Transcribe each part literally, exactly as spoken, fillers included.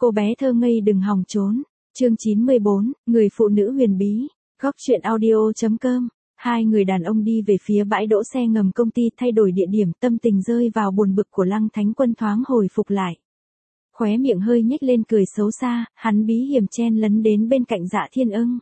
cô bé thơ ngây đừng hòng trốn. Chương chín mươi bốn, người phụ nữ huyền bí. Góc truyện audio.com. Hai người đàn ông đi về phía bãi đỗ xe ngầm công ty thay đổi địa điểm, tâm tình rơi vào buồn bực của Lăng Thánh Quân thoáng hồi phục lại. Khóe miệng hơi nhếch lên cười xấu xa, hắn bí hiểm chen lấn đến bên cạnh Dạ Thiên Ưng.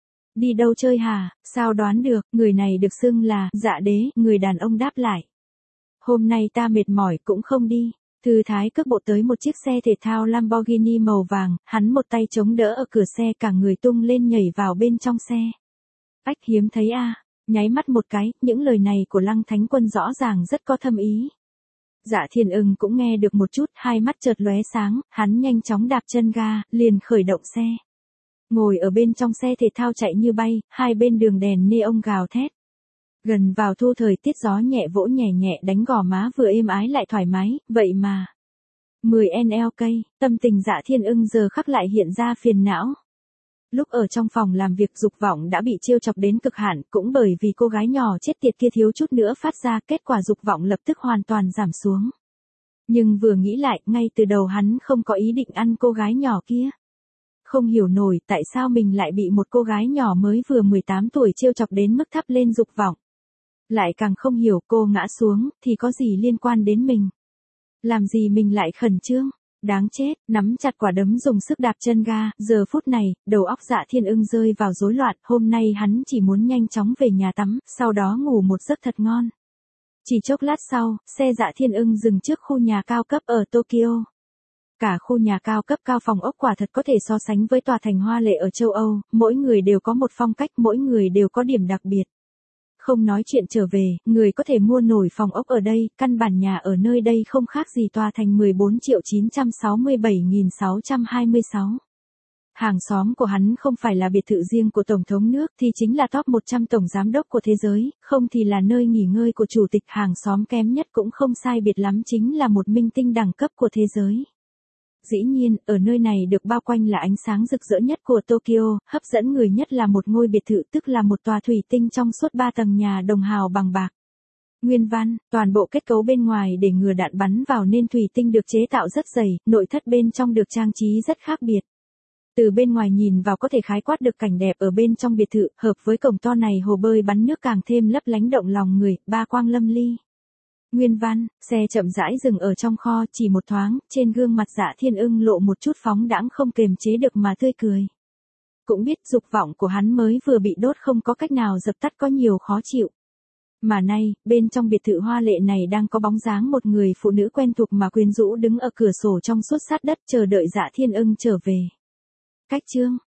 Đi đâu chơi hả, sao đoán được, người này được xưng là Dạ Đế, người đàn ông đáp lại. Hôm nay ta mệt mỏi cũng không đi. Thư thái cước bộ tới một chiếc xe thể thao Lamborghini màu vàng, hắn một tay chống đỡ ở cửa xe, cả người tung lên nhảy vào bên trong xe. Ách, hiếm thấy a, nháy mắt một cái, những lời này của Lăng Thánh Quân rõ ràng rất có thâm ý. Dạ Thiên Ưng cũng nghe được một chút, hai mắt chợt lóe sáng, hắn nhanh chóng đạp chân ga, liền khởi động xe. Ngồi ở bên trong xe thể thao chạy như bay, hai bên đường đèn neon gào thét. Gần vào thu thời tiết gió nhẹ vỗ nhẹ nhẹ đánh gò má vừa êm ái lại thoải mái, vậy mà. mười NLK, tâm tình Dạ Thiên Ưng giờ khắc lại hiện ra phiền não. Lúc ở trong phòng làm việc dục vọng đã bị trêu chọc đến cực hạn, cũng bởi vì cô gái nhỏ chết tiệt kia thiếu chút nữa phát ra, kết quả dục vọng lập tức hoàn toàn giảm xuống. Nhưng vừa nghĩ lại, ngay từ đầu hắn không có ý định ăn cô gái nhỏ kia. Không hiểu nổi tại sao mình lại bị một cô gái nhỏ mới vừa mười tám tuổi trêu chọc đến mức thắp lên dục vọng. Lại càng không hiểu cô ngã xuống thì có gì liên quan đến mình. Làm gì mình lại khẩn trương. Đáng chết, nắm chặt quả đấm dùng sức đạp chân ga, giờ phút này, đầu óc Dạ Thiên Ưng rơi vào rối loạn, hôm nay hắn chỉ muốn nhanh chóng về nhà tắm, sau đó ngủ một giấc thật ngon. Chỉ chốc lát sau, xe Dạ Thiên Ưng dừng trước khu nhà cao cấp ở Tokyo. Cả khu nhà cao cấp cao phòng ốc quả thật có thể so sánh với tòa thành hoa lệ ở châu Âu, mỗi người đều có một phong cách, mỗi người đều có điểm đặc biệt. Không nói chuyện trở về, người có thể mua nổi phòng ốc ở đây, căn bản nhà ở nơi đây không khác gì tòa thành mười bốn triệu chín trăm sáu mươi bảy nghìn sáu trăm hai mươi sáu. Hàng xóm của hắn không phải là biệt thự riêng của Tổng thống nước thì chính là top một trăm tổng giám đốc của thế giới, không thì là nơi nghỉ ngơi của chủ tịch, hàng xóm kém nhất cũng không sai biệt lắm chính là một minh tinh đẳng cấp của thế giới. Dĩ nhiên, ở nơi này được bao quanh là ánh sáng rực rỡ nhất của Tokyo, hấp dẫn người nhất là một ngôi biệt thự, tức là một tòa thủy tinh trong suốt ba tầng nhà đồng hào bằng bạc. Nguyên văn, toàn bộ kết cấu bên ngoài để ngừa đạn bắn vào nên thủy tinh được chế tạo rất dày, nội thất bên trong được trang trí rất khác biệt. Từ bên ngoài nhìn vào có thể khái quát được cảnh đẹp ở bên trong biệt thự, hợp với cổng to này hồ bơi bắn nước càng thêm lấp lánh động lòng người, ba quang lâm ly. Nguyên văn, xe chậm rãi dừng ở trong kho, chỉ một thoáng, trên gương mặt Dạ Thiên Ưng lộ một chút phóng đãng không kềm chế được mà tươi cười. Cũng biết dục vọng của hắn mới vừa bị đốt không có cách nào dập tắt có nhiều khó chịu. Mà nay, bên trong biệt thự hoa lệ này đang có bóng dáng một người phụ nữ quen thuộc mà quyến rũ đứng ở cửa sổ trong suốt sát đất chờ đợi Dạ Thiên Ưng trở về. Cách chương,